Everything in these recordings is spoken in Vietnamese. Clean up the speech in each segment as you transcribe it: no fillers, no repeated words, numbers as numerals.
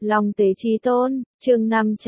Long tế chí tôn, chương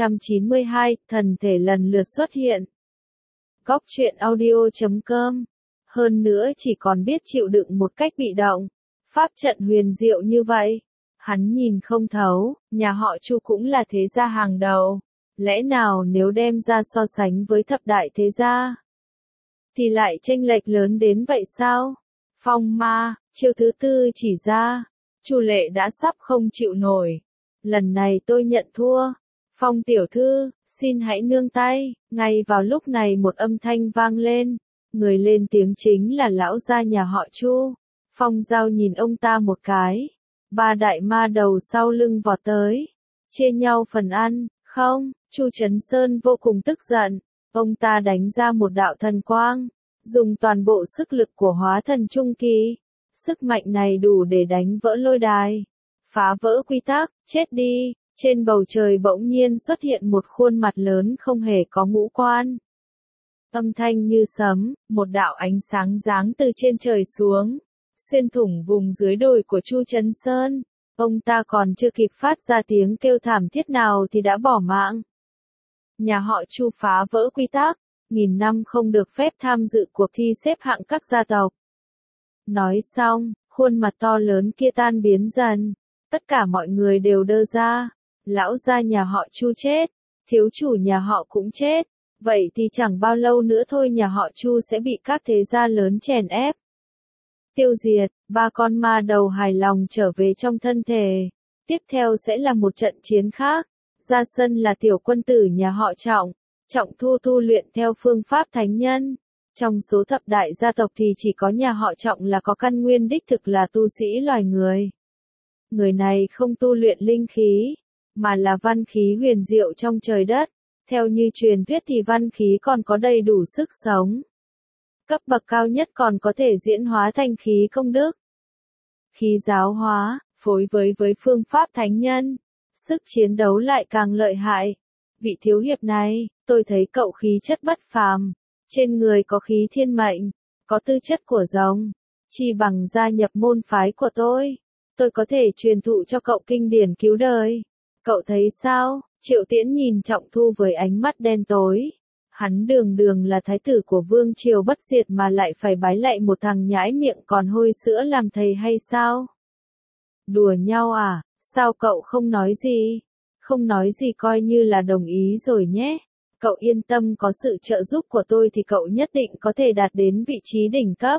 592, thần thể lần lượt xuất hiện. Góc truyện audio.com. Hơn nữa chỉ còn biết chịu đựng một cách bị động. Pháp trận huyền diệu như vậy. Hắn nhìn không thấu, nhà họ Chu cũng là thế gia hàng đầu. Lẽ nào nếu đem ra so sánh với thập đại thế gia, thì lại chênh lệch lớn đến vậy sao? Phong ma, chiêu thứ tư chỉ ra. Chu Lệ đã sắp không chịu nổi. Lần này tôi nhận thua. Phong tiểu thư, xin hãy nương tay. Ngay vào lúc này một âm thanh vang lên. Người lên tiếng chính là lão gia nhà họ Chu. Phong Giao nhìn ông ta một cái. Ba đại ma đầu sau lưng vọt tới. Chia nhau phần ăn, không? Chu Trấn Sơn vô cùng tức giận. Ông ta đánh ra một đạo thần quang. Dùng toàn bộ sức lực của hóa thần trung kỳ. Sức mạnh này đủ để đánh vỡ lôi đài. Phá vỡ quy tắc, chết đi. Trên bầu trời bỗng nhiên xuất hiện một khuôn mặt lớn không hề có ngũ quan. Âm thanh như sấm, một đạo ánh sáng giáng từ trên trời xuống. Xuyên thủng vùng dưới đồi của Chu Trấn Sơn. Ông ta còn chưa kịp phát ra tiếng kêu thảm thiết nào thì đã bỏ mạng. Nhà họ Chu phá vỡ quy tắc. 1000 năm không được phép tham dự cuộc thi xếp hạng các gia tộc. Nói xong, khuôn mặt to lớn kia tan biến dần. Tất cả mọi người đều đơ ra. Lão gia nhà họ Chu chết. Thiếu chủ nhà họ cũng chết. Vậy thì chẳng bao lâu nữa thôi nhà họ Chu sẽ bị các thế gia lớn chèn ép. Tiêu diệt, ba con ma đầu hài lòng trở về trong thân thể. Tiếp theo sẽ là một trận chiến khác. Ra sân là tiểu quân tử nhà họ Trọng. Trọng Thu tu luyện theo phương pháp thánh nhân. Trong số thập đại gia tộc thì chỉ có nhà họ Trọng là có căn nguyên đích thực là tu sĩ loài người. Người này không tu luyện linh khí, mà là văn khí huyền diệu trong trời đất. Theo như truyền thuyết thì văn khí còn có đầy đủ sức sống. Cấp bậc cao nhất còn có thể diễn hóa thành khí công đức. Khí giáo hóa, phối với phương pháp thánh nhân. Sức chiến đấu lại càng lợi hại. Vị thiếu hiệp này, tôi thấy cậu khí chất bất phàm. Trên người có khí thiên mệnh, có tư chất của rồng. Chi bằng gia nhập môn phái của tôi. Tôi có thể truyền thụ cho cậu kinh điển cứu đời. Cậu thấy sao? Triệu Tiễn nhìn Trọng Thu với ánh mắt đen tối. Hắn đường đường là thái tử của vương triều bất diệt mà lại phải bái lạy một thằng nhãi miệng còn hôi sữa làm thầy hay sao? Đùa nhau à? Sao cậu không nói gì? Không nói gì coi như là đồng ý rồi nhé. Cậu yên tâm, có sự trợ giúp của tôi thì cậu nhất định có thể đạt đến vị trí đỉnh cấp.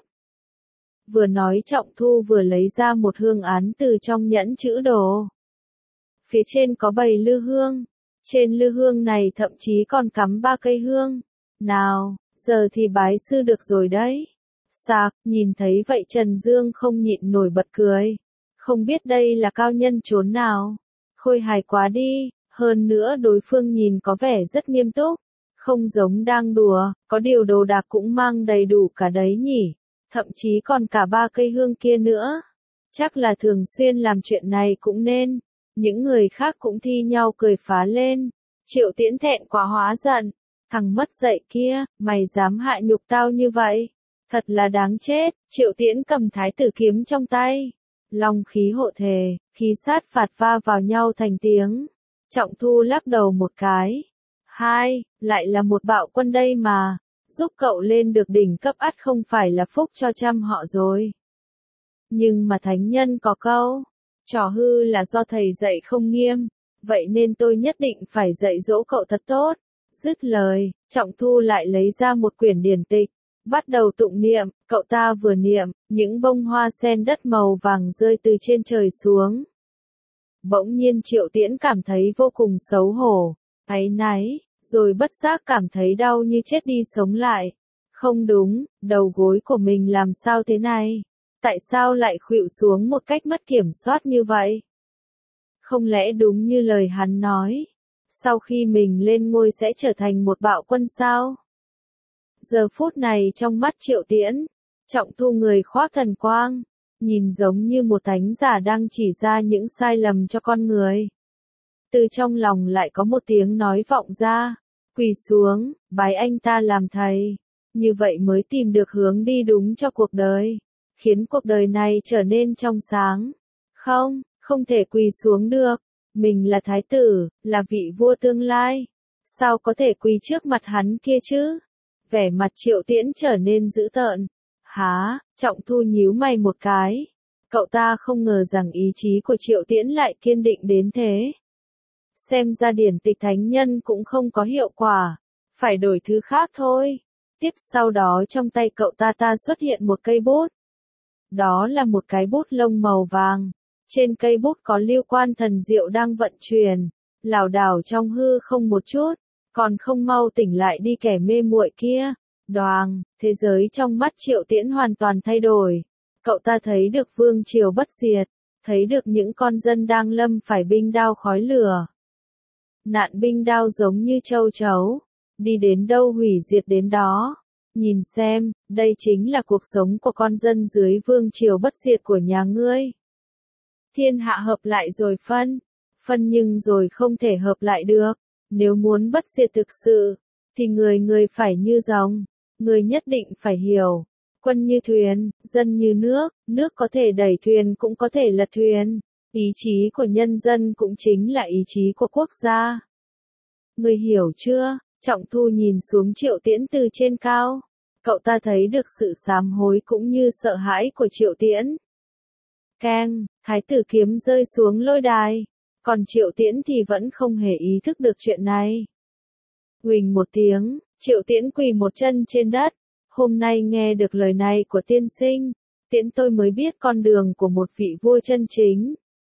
Vừa nói Trọng Thu vừa lấy ra một hương án từ trong nhẫn chữ đồ. Phía trên có bầy lư hương. Trên lư hương này thậm chí còn cắm 3 cây hương. Nào, giờ thì bái sư được rồi đấy. Sạc, nhìn thấy vậy Trần Dương không nhịn nổi bật cười. Không biết đây là cao nhân chốn nào. Khôi hài quá đi. Hơn nữa đối phương nhìn có vẻ rất nghiêm túc. Không giống đang đùa, có điều đồ đạc cũng mang đầy đủ cả đấy nhỉ. Thậm chí còn cả 3 cây hương kia nữa. Chắc là thường xuyên làm chuyện này cũng nên. Những người khác cũng thi nhau cười phá lên. Triệu Tiễn thẹn quá hóa giận. Thằng mất dạy kia, mày dám hại nhục tao như vậy. Thật là đáng chết. Triệu Tiễn cầm thái tử kiếm trong tay. Long khí hộ thể, khí sát phạt va vào nhau thành tiếng. Trọng Thu lắc đầu một cái. Lại là một bạo quân đây mà. Giúp cậu lên được đỉnh cấp ắt không phải là phúc cho trăm họ rồi. Nhưng mà thánh nhân có câu. Trò hư là do thầy dạy không nghiêm. Vậy nên tôi nhất định phải dạy dỗ cậu thật tốt. Dứt lời, Trọng Thu lại lấy ra một quyển điển tịch. Bắt đầu tụng niệm, cậu ta vừa niệm, những bông hoa sen đất màu vàng rơi từ trên trời xuống. Bỗng nhiên Triệu Tiễn cảm thấy vô cùng xấu hổ, áy náy, rồi bất giác cảm thấy đau như chết đi sống lại. Không đúng, đầu gối của mình làm sao thế này? Tại sao lại khuỵu xuống một cách mất kiểm soát như vậy? Không lẽ đúng như lời hắn nói, sau khi mình lên ngôi sẽ trở thành một bạo quân sao? Giờ phút này trong mắt Triệu Tiễn, Trọng Thu người khoác thần quang, nhìn giống như một thánh giả đang chỉ ra những sai lầm cho con người. Từ trong lòng lại có một tiếng nói vọng ra, quỳ xuống, bái anh ta làm thầy, như vậy mới tìm được hướng đi đúng cho cuộc đời, khiến cuộc đời này trở nên trong sáng. Không thể quỳ xuống được, Mình là thái tử, là vị vua tương lai. Sao có thể quỳ trước mặt hắn kia chứ? Vẻ mặt Triệu Tiễn trở nên dữ tợn. Há, Trọng Thu nhíu mày một cái. Cậu ta không ngờ rằng ý chí của Triệu Tiễn lại kiên định đến thế. Xem ra điển tịch thánh nhân cũng không có hiệu quả. Phải đổi thứ khác thôi. Tiếp sau đó trong tay cậu ta xuất hiện một cây bút. Đó là một cái bút lông màu vàng. Trên cây bút có lưu quan thần diệu đang vận chuyển. Lảo đảo trong hư không một chút. Còn không mau tỉnh lại đi kẻ mê muội kia. Đoàng, thế giới trong mắt Triệu Tiễn hoàn toàn thay đổi. Cậu ta thấy được vương triều bất diệt. Thấy được những con dân đang lâm phải binh đao khói lửa. Nạn binh đao giống như châu chấu. Đi đến đâu hủy diệt đến đó. Nhìn xem, đây chính là cuộc sống của con dân dưới vương triều bất diệt của nhà ngươi. Thiên hạ hợp lại rồi phân nhưng rồi không thể hợp lại được. Nếu muốn bất diệt thực sự, thì người phải như rồng. Người nhất định phải hiểu. Quân như thuyền, dân như nước, nước có thể đẩy thuyền cũng có thể lật thuyền. Ý chí của nhân dân cũng chính là ý chí của quốc gia. Người hiểu chưa? Trọng Thu nhìn xuống Triệu Tiễn từ trên cao. Cậu ta thấy được sự sám hối cũng như sợ hãi của Triệu Tiễn. Keng, thái tử kiếm rơi xuống lôi đài. Còn Triệu Tiễn thì vẫn không hề ý thức được chuyện này. Huỳnh một tiếng, Triệu Tiễn quỳ một chân trên đất. Hôm nay nghe được lời này của tiên sinh, Tiễn tôi mới biết con đường của một vị vua chân chính.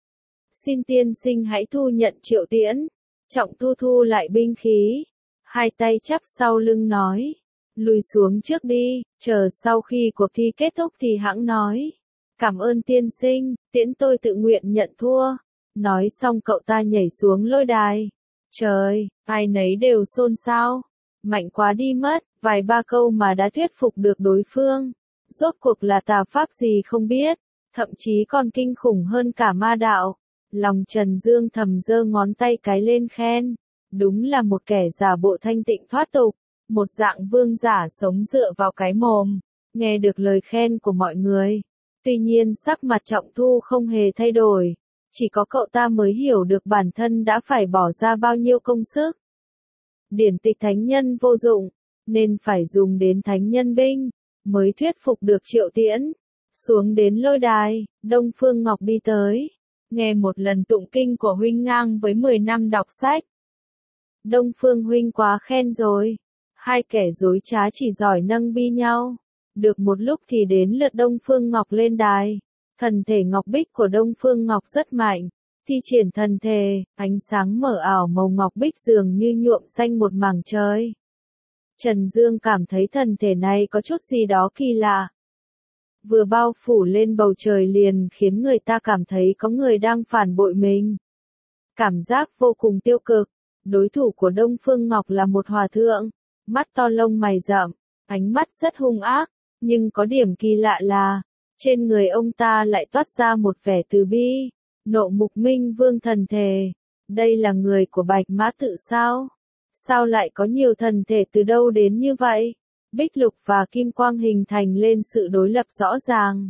Xin tiên sinh hãy thu nhận Triệu Tiễn. Trọng Thu thu lại binh khí. Hai tay chắp sau lưng nói. Lùi xuống trước đi, chờ sau khi cuộc thi kết thúc thì hẵng nói. Cảm ơn tiên sinh, Tiễn tôi tự nguyện nhận thua. Nói xong cậu ta nhảy xuống lôi đài. Trời, ai nấy đều xôn xao. Mạnh quá đi mất, vài ba câu mà đã thuyết phục được đối phương. Rốt cuộc là tà pháp gì không biết, thậm chí còn kinh khủng hơn cả ma đạo. Lòng Trần Dương thầm giơ ngón tay cái lên khen. Đúng là một kẻ giả bộ thanh tịnh thoát tục. Một dạng vương giả sống dựa vào cái mồm. Nghe được lời khen của mọi người. Tuy nhiên sắc mặt Trọng Thu không hề thay đổi. Chỉ có cậu ta mới hiểu được bản thân đã phải bỏ ra bao nhiêu công sức. Điển tịch thánh nhân vô dụng, nên phải dùng đến thánh nhân binh, mới thuyết phục được Triệu Tiễn. Xuống đến lôi đài, Đông Phương Ngọc đi tới. Nghe một lần tụng kinh của huynh ngang với 10 năm đọc sách. Đông Phương huynh quá khen rồi. Hai kẻ dối trá chỉ giỏi nâng bi nhau. Được một lúc thì đến lượt Đông Phương Ngọc lên đài. Thần thể ngọc bích của Đông Phương Ngọc rất mạnh. Thi triển thần thể, ánh sáng mở ảo màu ngọc bích dường như nhuộm xanh một mảng trời. Trần Dương cảm thấy thần thể này có chút gì đó kỳ lạ. Vừa bao phủ lên bầu trời liền khiến người ta cảm thấy có người đang phản bội mình. Cảm giác vô cùng tiêu cực. Đối thủ của Đông Phương Ngọc là một hòa thượng, mắt to lông mày rậm, ánh mắt rất hung ác, nhưng có điểm kỳ lạ là, trên người ông ta lại toát ra một vẻ từ bi. Nộ Mục Minh Vương thần thể. Đây là người của Bạch Mã Tự sao? Sao lại có nhiều thần thể từ đâu đến như vậy? Bích lục và kim quang hình thành lên sự đối lập rõ ràng.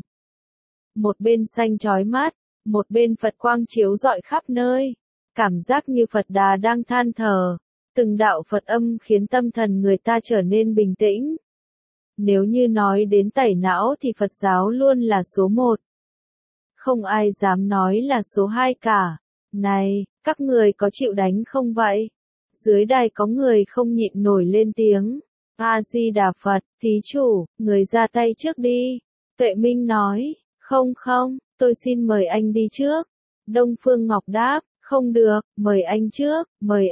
Một bên xanh chói mắt, một bên Phật quang chiếu rọi khắp nơi. Cảm giác như Phật Đà đang than thở. Từng đạo Phật âm khiến tâm thần người ta trở nên bình tĩnh. Nếu như nói đến tẩy não thì Phật giáo luôn là số 1. Không ai dám nói là số 2 cả. Này, các người có chịu đánh không vậy? Dưới đài có người không nhịn nổi lên tiếng. A-di-đà Phật, thí chủ, người ra tay trước đi. Tuệ Minh nói, không, tôi xin mời anh đi trước. Đông Phương Ngọc đáp, không được, mời anh trước, mời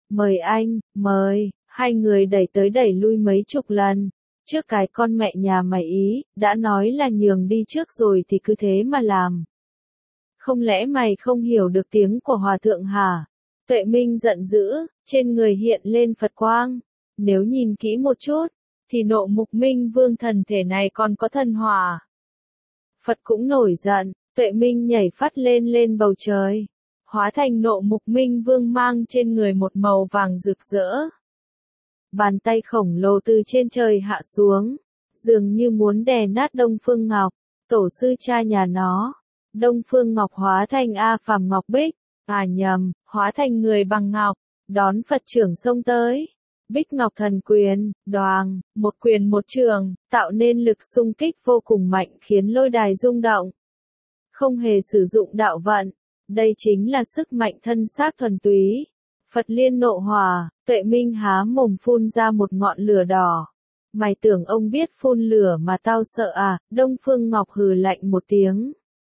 anh. Hai người đẩy tới đẩy lui mấy chục lần. Trước cái con mẹ nhà mày ý, đã nói là nhường đi trước rồi thì cứ thế mà làm. Không lẽ mày không hiểu được tiếng của hòa thượng hả? Tuệ Minh giận dữ, trên người hiện lên Phật quang. Nếu nhìn kỹ một chút, thì Nộ Mục Minh Vương thần thể này còn có thần hỏa. Phật cũng nổi giận, Tuệ Minh nhảy phát lên bầu trời. Hóa thành Nộ Mục Minh Vương mang trên người một màu vàng rực rỡ. Bàn tay khổng lồ từ trên trời hạ xuống, dường như muốn đè nát Đông Phương Ngọc, tổ sư cha nhà nó. Đông Phương Ngọc hóa thành A Phàm Ngọc Bích, À nhầm, hóa thành người bằng ngọc, đón Phật trưởng xông tới. Bích Ngọc Thần Quyền, đoàng, một quyền một trường, tạo nên lực xung kích vô cùng mạnh khiến lôi đài rung động. Không hề sử dụng đạo vận, đây chính là sức mạnh thân xác thuần túy. Phật liên nộ hỏa, Tuệ Minh há mồm phun ra một ngọn lửa đỏ. Mày tưởng ông biết phun lửa mà tao sợ à? Đông Phương Ngọc hừ lạnh một tiếng.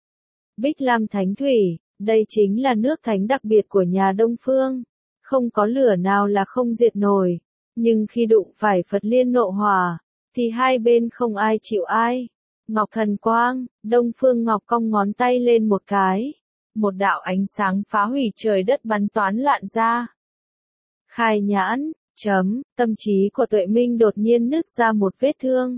Bích Lam Thánh Thủy, đây chính là nước thánh đặc biệt của nhà Đông Phương. Không có lửa nào là không diệt nổi. Nhưng khi đụng phải Phật liên nộ hỏa, thì hai bên không ai chịu ai. Ngọc Thần Quang, Đông Phương Ngọc cong ngón tay lên một cái. Một đạo ánh sáng phá hủy trời đất bắn toán loạn ra. Khai nhãn, tâm trí của Tuệ Minh đột nhiên nứt ra một vết thương.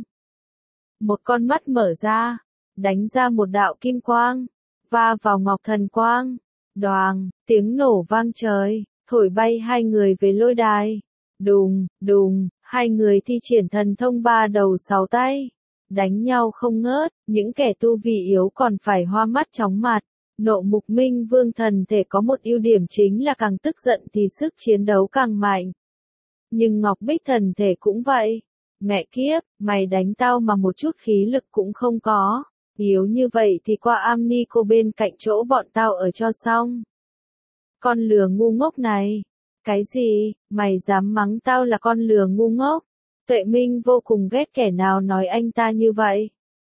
Một con mắt mở ra, đánh ra một đạo kim quang, va vào Ngọc Thần Quang. Đoàng, tiếng nổ vang trời, thổi bay hai người về lôi đài. Đùng, đùng, hai người thi triển thần thông ba đầu sáu tay. Đánh nhau không ngớt, những kẻ tu vi yếu còn phải hoa mắt chóng mặt. Nộ Mục Minh Vương thần thể có một ưu điểm chính là càng tức giận thì sức chiến đấu càng mạnh. Nhưng Ngọc Bích thần thể cũng vậy. Mẹ kiếp, mày đánh tao mà một chút khí lực cũng không có. Yếu như vậy thì qua Amnico bên cạnh chỗ bọn tao ở cho xong. Con lừa ngu ngốc này. Cái gì, mày dám mắng tao là con lừa ngu ngốc? Tuệ Minh vô cùng ghét kẻ nào nói anh ta như vậy.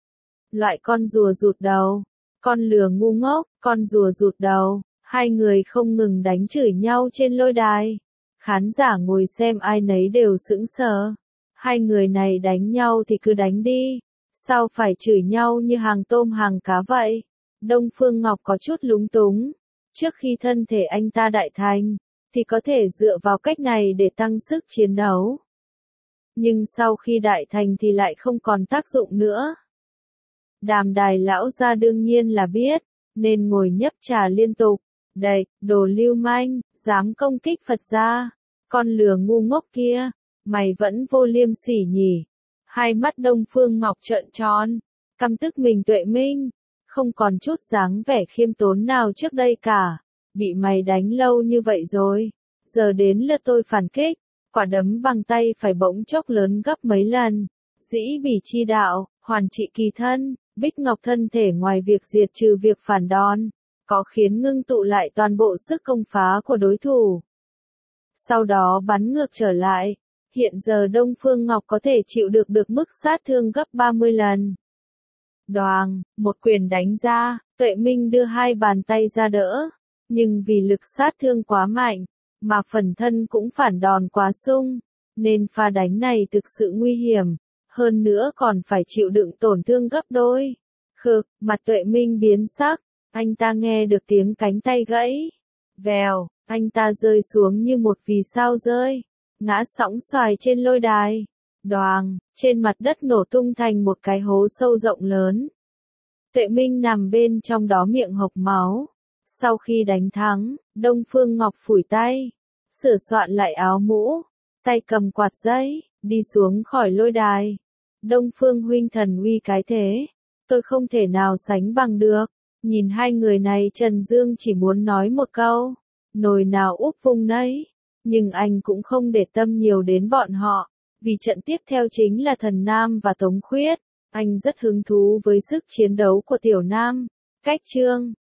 Loại con rùa rụt đầu. Con lừa ngu ngốc, con rùa rụt đầu. Hai người không ngừng đánh chửi nhau trên lôi đài. Khán giả ngồi xem ai nấy đều sững sờ. Hai người này đánh nhau thì cứ đánh đi. Sao phải chửi nhau như hàng tôm hàng cá vậy? Đông Phương Ngọc có chút lúng túng. Trước khi thân thể anh ta đại thành, thì có thể dựa vào cách này để tăng sức chiến đấu. Nhưng sau khi đại thành thì lại không còn tác dụng nữa. Đàm Đài lão gia đương nhiên là biết, nên ngồi nhấp trà liên tục. Đây, đồ lưu manh, dám công kích Phật gia. Con lừa ngu ngốc kia, mày vẫn vô liêm sỉ nhỉ. Hai mắt Đông Phương Ngọc trợn tròn, căm tức mình Tuệ Minh. Không còn chút dáng vẻ khiêm tốn nào trước đây cả. Bị mày đánh lâu như vậy rồi. Giờ đến lượt tôi phản kích. Quả đấm bằng tay phải bỗng chốc lớn gấp mấy lần. Dĩ bỉ chi đạo, hoàn trị kỳ thân. Bích Ngọc thân thể ngoài việc diệt trừ việc phản đòn, có khiến ngưng tụ lại toàn bộ sức công phá của đối thủ. Sau đó bắn ngược trở lại. Hiện giờ Đông Phương Ngọc có thể chịu được mức sát thương gấp 30 lần. Đoàng, một quyền đánh ra, Tuệ Minh đưa hai bàn tay ra đỡ. Nhưng vì lực sát thương quá mạnh, mà phần thân cũng phản đòn quá sung, nên pha đánh này thực sự nguy hiểm. Hơn nữa còn phải chịu đựng tổn thương gấp đôi. Khực, mặt Tuệ Minh biến sắc, anh ta nghe được tiếng cánh tay gãy. Vèo, anh ta rơi xuống như một vì sao rơi, ngã sõng xoài trên lôi đài. Đoàng, trên mặt đất nổ tung thành một cái hố sâu rộng lớn. Tuệ Minh nằm bên trong đó miệng hộc máu. Sau khi đánh thắng, Đông Phương Ngọc phủi tay, sửa soạn lại áo mũ, tay cầm quạt giấy, đi xuống khỏi lôi đài. Đông Phương huynh thần uy cái thế, tôi không thể nào sánh bằng được. Nhìn hai người này Trần Dương chỉ muốn nói một câu, nồi nào úp vung nấy. Nhưng anh cũng không để tâm nhiều đến bọn họ, vì trận tiếp theo chính là Thần Nam và Tống Khuyết. Anh rất hứng thú với sức chiến đấu của Tiểu Nam. Cách chương